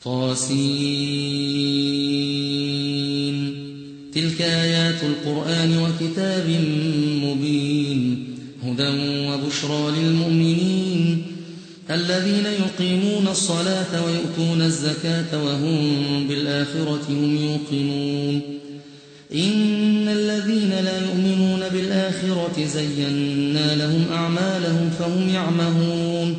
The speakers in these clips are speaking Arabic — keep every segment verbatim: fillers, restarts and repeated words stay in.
طاسين تلك آيات القرآن وكتاب مبين هدى وبشرى للمؤمنين الذين يقيمون الصلاة ويؤتون الزكاة وهم بالآخرة هم يوقنون إن الذين لا يؤمنون بالآخرة زينا لهم أعمالهم فهم يعمهون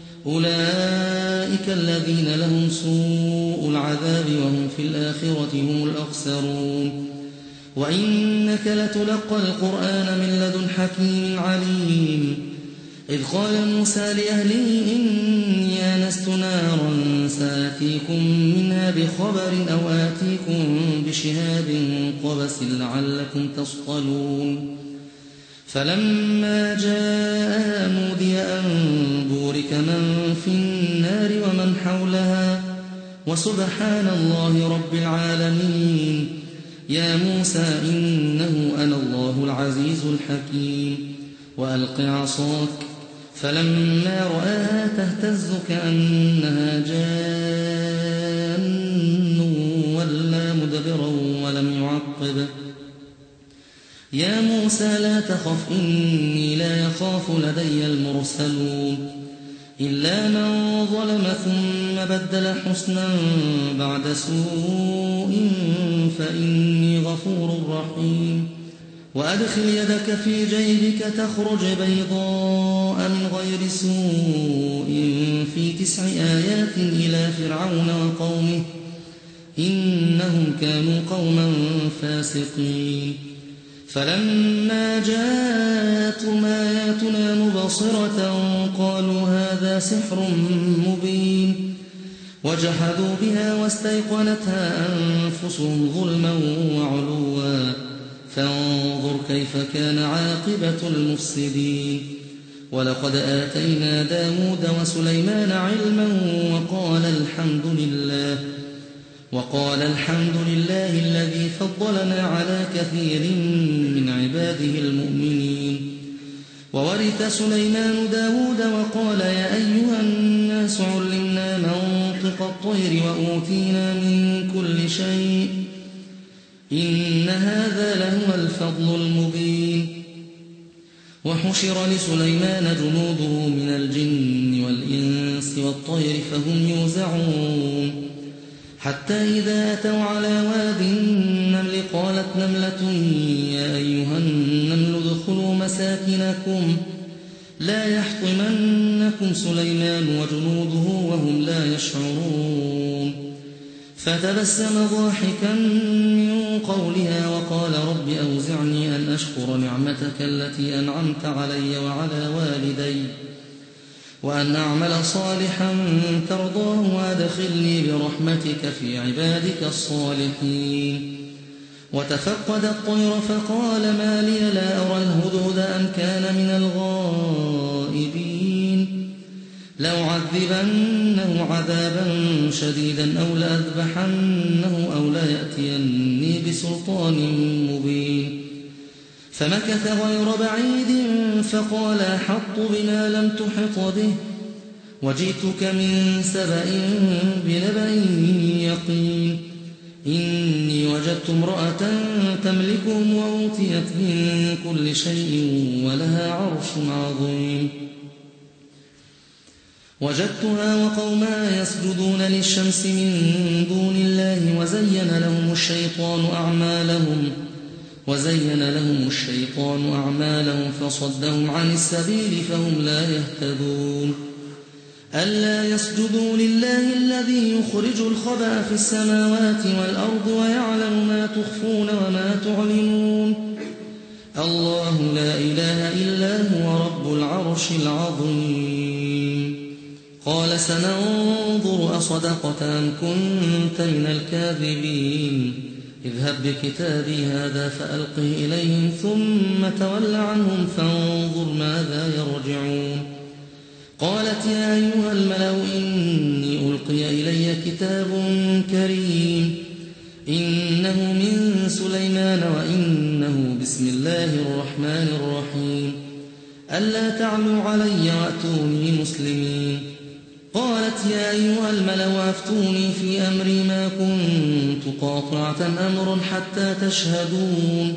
أولئك الذين لهم سوء العذاب وهم في الآخرة هم الأخسرون وإنك لتلقى القرآن من لدن حكيم عليم إذ قال موسى لأهله إني آنست نارا سآتيكم منها بخبر أو آتيكم بشهاب قبس لعلكم تصطلون فلما جاءها نودي أن بورك من في النار ومن حولها وسبحان الله رب العالمين يا موسى إنه أنا الله العزيز الحكيم وألق عصاك فلما رآها تهتز كأنها جان ولا مدبرا ولم يعقب يا موسى لا تخف إني لا يخاف لدي المرسلون إلا من ظلم ثم بدل حسنا بعد سوء فإني غفور رحيم وأدخل يدك في جيبك تخرج بيضاء من غير سوء في تسع آيات إلى فرعون وقومه إنهم كانوا قوما فاسقين فلما جاءتهم آياتنا مبصرة قالوا هذا سحر مبين وجحدوا بها واستيقنتها أنفسهم ظلما وعلوا فانظر كيف كان عاقبة المفسدين ولقد آتينا داود وسليمان علما وقال الحمد لله وقال الحمد لله الذي فضلنا على كثير من عباده المؤمنين وورث سليمان داود وقال يا أيها الناس علمنا منطق الطير وأوتينا من كل شيء إن هذا لهو الفضل المبين وحشر لسليمان جنوده من الجن والإنس والطير فهم يوزعون حتى إذا أتوا على واد النمل قالت نملة يا أيها النمل ادخلوا مساكنكم لا يحطمنكم سليمان وجنوده وهم لا يشعرون فتبسم ضاحكا من قولها وقال رب أوزعني أن أشكر نعمتك التي أنعمت علي وعلى والدي وأن أعمل صالحا ترضاه وأدخلني برحمتك في عبادك الصالحين وتفقد الطير فقال ما لي لا أرى الهدهد أم كان من الغائبين لأعذبنه عذابا شديدا أو لأذبحنه أو ليأتيني بسلطان مبين فمكث غير بعيد فقال أحط بما لم تحط به وجئتك من سبأ بنبأ يقين إني وجدت امرأة تملكهم وأوتيت من كل شيء ولها عرش عظيم وجدتها وقومها يسجدون للشمس من دون الله وزين لهم الشيطان أعمالهم وزين لهم الشيطان أعمالهم فصدهم عن السبيل فهم لا يهتدون ألا يسجدوا لله الذي يخرج الخبأ في السماوات والأرض ويعلم ما تخفون وما تعلنون الله لا إله إلا هو رب العرش العظيم قال سننظر أصدقت أم كنت من الكاذبين اذهب بكتابي هذا فألقه إليهم ثم تول عنهم فانظر ماذا يرجعون قالت يا أيها الملأ إني ألقي إلي كتاب كريم إنه من سليمان وإنه بسم الله الرحمن الرحيم ألا تعلوا علي وأتوني مسلمين قالت يا أيها الملأ أفتوني في أمري ما كنت قاطعة أمرا حتى تشهدون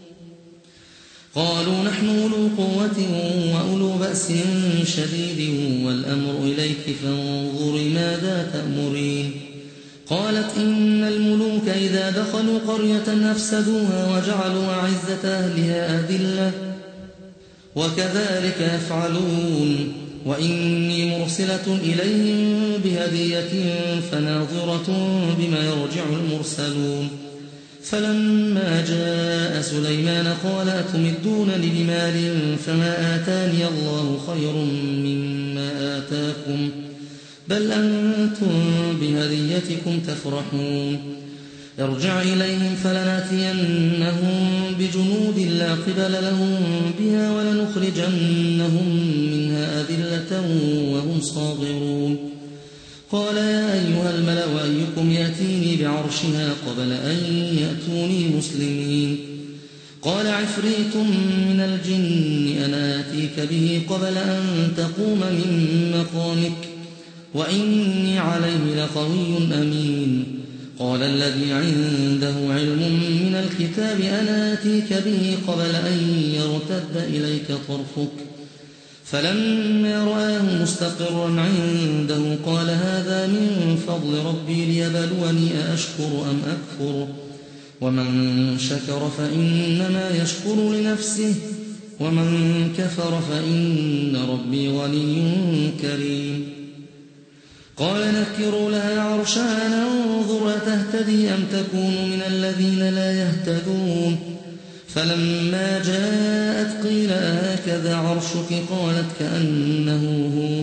قالوا نحن أولو قوة وأولو بأس شديد والأمر إليك فانظري ماذا تأمرين قالت إن الملوك إذا دخلوا قرية أفسدوها وجعلوا أعزة أهلها أذلة وكذلك يفعلون وإني مرسلة إليهم بهدية فناظرة بما يرجع المرسلون فلما جاء سليمان قال أتمدونني بمال فما آتاني الله خير مما آتاكم بل أنتم بهديتكم تفرحون ارجع إليهم فلنأتينهم بجنود لا قبل لهم بها ولنخرجنهم منها أذلة وهم صاغرون قال يا أيها الملأ أيكم يأتيني بعرشها قبل أن يأتوني مسلمين قال عفريت من الجن أنا آتيك به قبل أن تقوم من مقامك وإني عليه لقوي أمين قال الذي عنده علم من الكتاب أنا آتيك به قبل أن يرتد إليك طرفك فلما رآه مستقرا عنده قال هذا من فضل ربي ليبلوني أأشكر أم أكفر ومن شكر فإنما يشكر لنفسه ومن كفر فإن ربي غني كريم قال نكروا لها عرشها ننظر أتهتدي أم تكون من الذين لا يهتدون فلما جاءت قيل هكذا عرشك قالت كأنه هو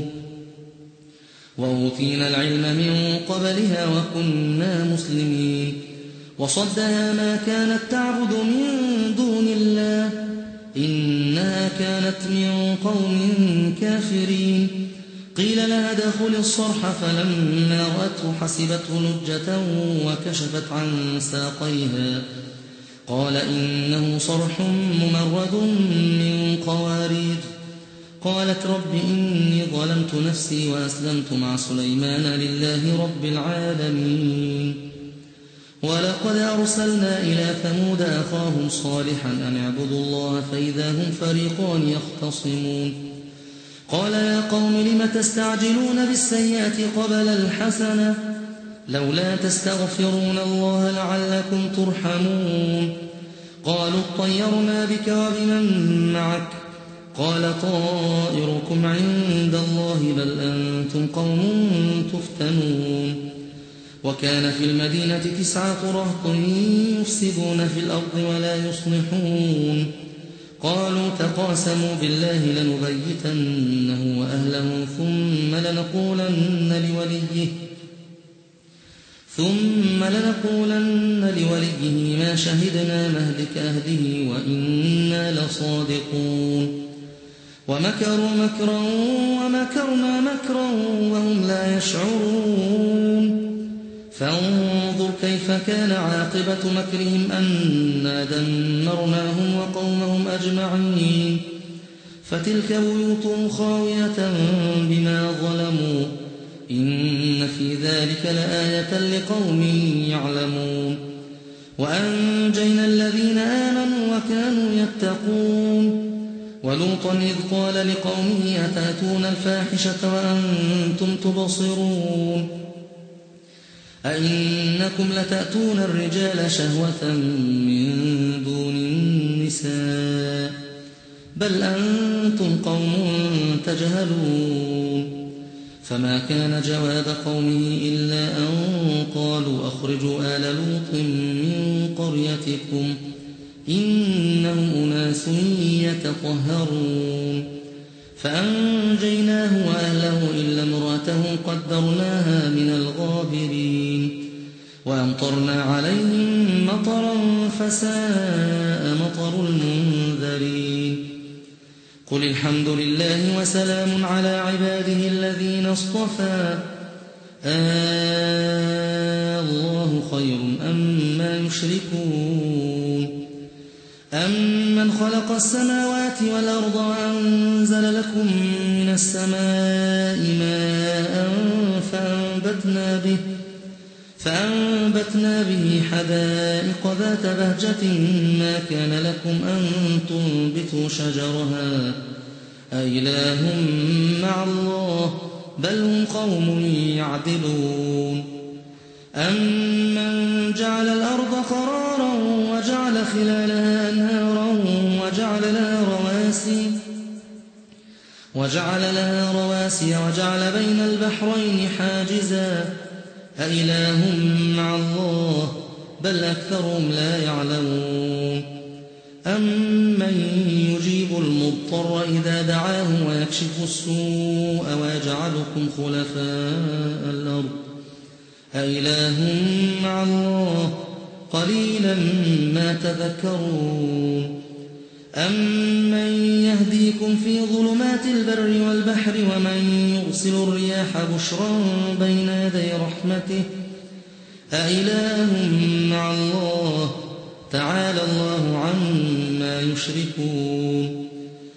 وأوتينا العلم من قبلها وكنا مسلمين وصدها ما كانت تعبد من دون الله إنها كانت من قوم كافرين قيل لها ادخل الصرح فلما رأته حسبته لجة وكشفت عن ساقيها قال إنه صرح ممرد من قوارير قالت رب إني ظلمت نفسي وأسلمت مع سليمان لله رب العالمين ولقد أرسلنا إلى ثمود أخاهم صالحا أن اعبدوا الله فإذا هم فريقان يختصمون قال يا قوم لم تستعجلون بالسيئة قبل الحسنة لولا تستغفرون الله لعلكم ترحمون قالوا اطيرنا بك وبمن معك قال طائركم عند الله بل أنتم قوم تفتنون وكان في المدينة تسعة رهط يفسدون في الأرض ولا يصلحون قالوا تقاسموا بالله لنبيتنه وأهله ثم لنقولن لوليه ثم لنقولن لوليه ما شهدنا مهلك أهله وإنا لصادقون ومكروا مكرا ومكرنا مكرا وهم لا يشعرون فانظر كيف كان عاقبة مكرهم أنا دمرناهم وقومهم أجمعين فتلك بيوتهم خاوية بما ظلموا إن في ذلك لآية لقوم يعلمون وأنجينا الذين آمنوا وكانوا يتقون ولوطا إذ قال لقومه أتأتون الفاحشة وأنتم تبصرون أئنكم لتأتون الرجال شهوة من دون النساء بل أنتم قوم تجهلون فما كان جواب قومه إلا أن قالوا أخرجوا آل لوط من قريتكم إنهم أناس يتطهرون فأنجيناه وأهله إلا امرأته قدرناها من الغابرين وأمطرنا عليهم مطرا فساء مطر المنذرين قل الحمد لله وسلام على عباده الذين اصطفى آه الله خير أما يشركون أمن خلق السماوات والأرض وأنزل لكم من السماء ماء فأنبتنا به فأنبتنا به حدائق ذات بهجة ما كان لكم أن تنبتوا شجرها أإله مع الله بل هم قوم يعدلون أمن جعل الأرض قرارا وجعل خلالها أنهارا وجعل لها رواسي وجعل لها رواسي وجعل بين البحرين حاجزا أإله مع الله بل أكثرهم لا يعلمون أمن يجيب المضطر إذا دعاه ويكشف السوء ويجعلكم خلفاء الأرض أإله مع الله قليلا ما تذكرون أمن يهديكم في ظلمات البر والبحر ومن يرسل الرياح بشرا بين يدي رحمته أإله مع الله تعالى الله عما يشركون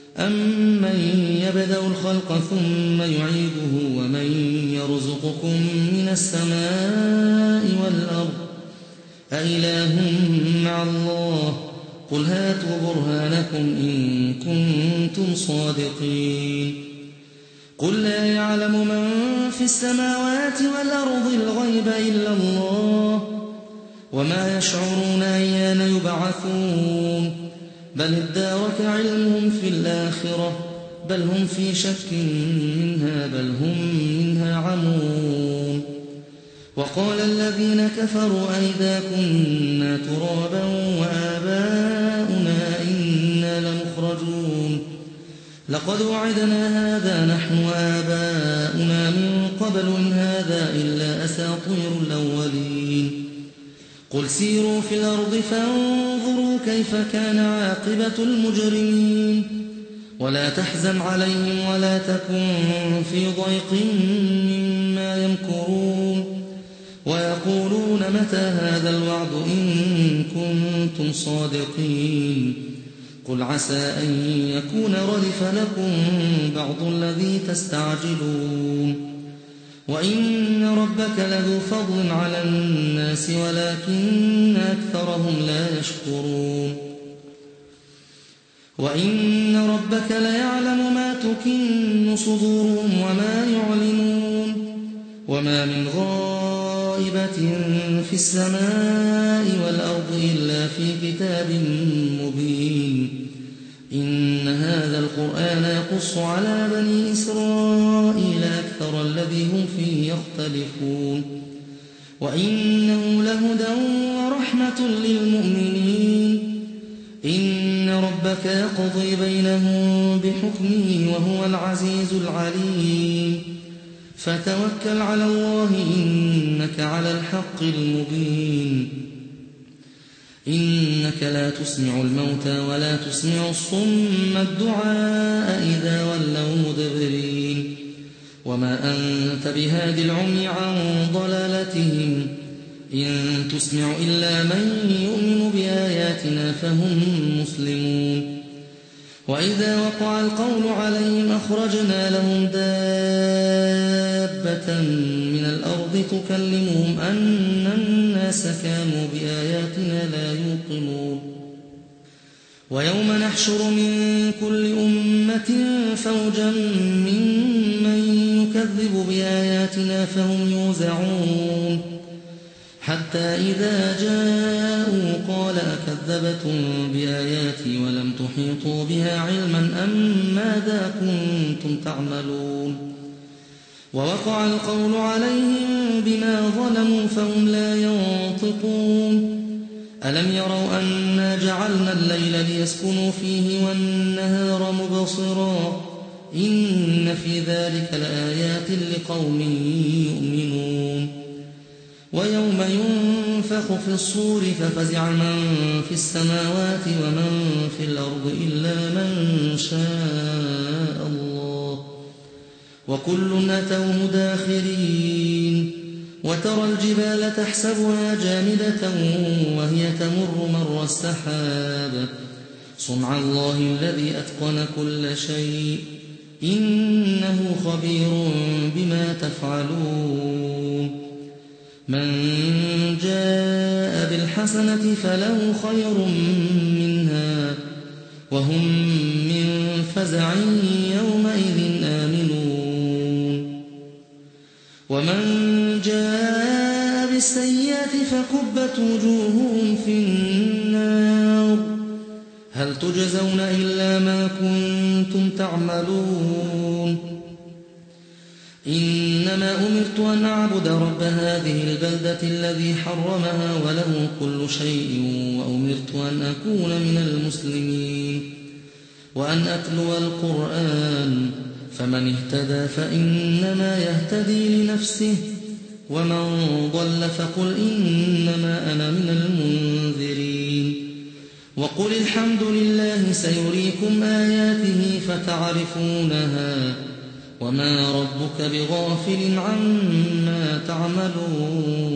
أمن يبدأ الخلق ثم يعيده ومن يرزقكم من السماء والأرض أإله مع الله قل هاتوا برهانكم إن كنتم صادقين قل لا يعلم من في السماوات والأرض الغيب إلا الله وما يشعرون أيان يبعثون بل ادارك علمهم في الآخرة بل هم في شك منها بل هم منها عمون وقال الذين كفروا أئذا كنا ترابا وآباؤنا إنا لمخرجون لقد وعدنا هذا نحن وآباؤنا من قبل إن هذا إلا أساطير الأولين قل سيروا في الأرض فانظروا كيف كان عاقبة المجرمين ولا تحزن عليهم ولا تكن في ضيق مما يمكرون ويقولون متى هذا الوعد إن كنتم صادقين قل عسى أن يكون ردف لكم بعض الذي تستعجلون وإن ربك لذو فضل على الناس ولكن أكثرهم لا يشكرون وإن ربك ليعلم ما تكن صدورهم وما يعلنون وما من غائبة في السماء والأرض إلا في كتاب مبين إن هذا القرآن يقص على بني إسرائيل أكثر الذي هم فيه يختلفون وإنه لهدى ورحمة للمؤمنين إن ربك يقضي بينهم بحكمه وهو العزيز العليم فتوكل على الله إنك على الحق المبين إنك لا تسمع الموتى ولا تسمع الصم الدعاء إذا ولوا مدبرين وما أنت بهادي العمي عن ضلالتهم إن تسمع إلا من يؤمن بآياتنا فهم مسلمون وإذا وقع القول عليهم أخرجنا لهم دابة من الأرض تكلمهم أن الناس كانوا بآياتنا لا يوقنون ويوم نحشر من كل أمة فوجا ممن يكذب بآياتنا فهم يوزعون حتى إذا جاءوا قال أكذبتم بآياتي ولم تحيطوا بها علما أم ماذا كنتم تعملون ووقع القول عليهم بما ظلموا فهم لا ينطقون ألم يروا أنا جعلنا الليل ليسكنوا فيه والنهار مبصرا إن في ذلك لآيات لقوم يؤمنون ويوم ينفخ في الصور ففزع من في السماوات ومن في الأرض إلا من شاء الله وكل أتوه داخرين وترى الجبال تحسبها جامدة وهي تمر مر السحاب صنع الله الذي أتقن كل شيء إنه خبير بما تفعلون من جاء بالحسنة فله خير منها وهم من فزع يومئذ آمنون ومن جاء بالسيئة فكبت وجوههم في النار هل تجزون إلا ما كنتم تعملون إنما أمرت أن أعبد رب هذه البلدة الذي حرمها وله كل شيء وأمرت أن أكون من المسلمين وأن أتلو القرآن فمن اهتدى فإنما يهتدي لنفسه ومن ضل فقل إنما أنا من المنذرين وقل الحمد لله سيريكم آياته فتعرفونها وما ربك بغافل عما تعملون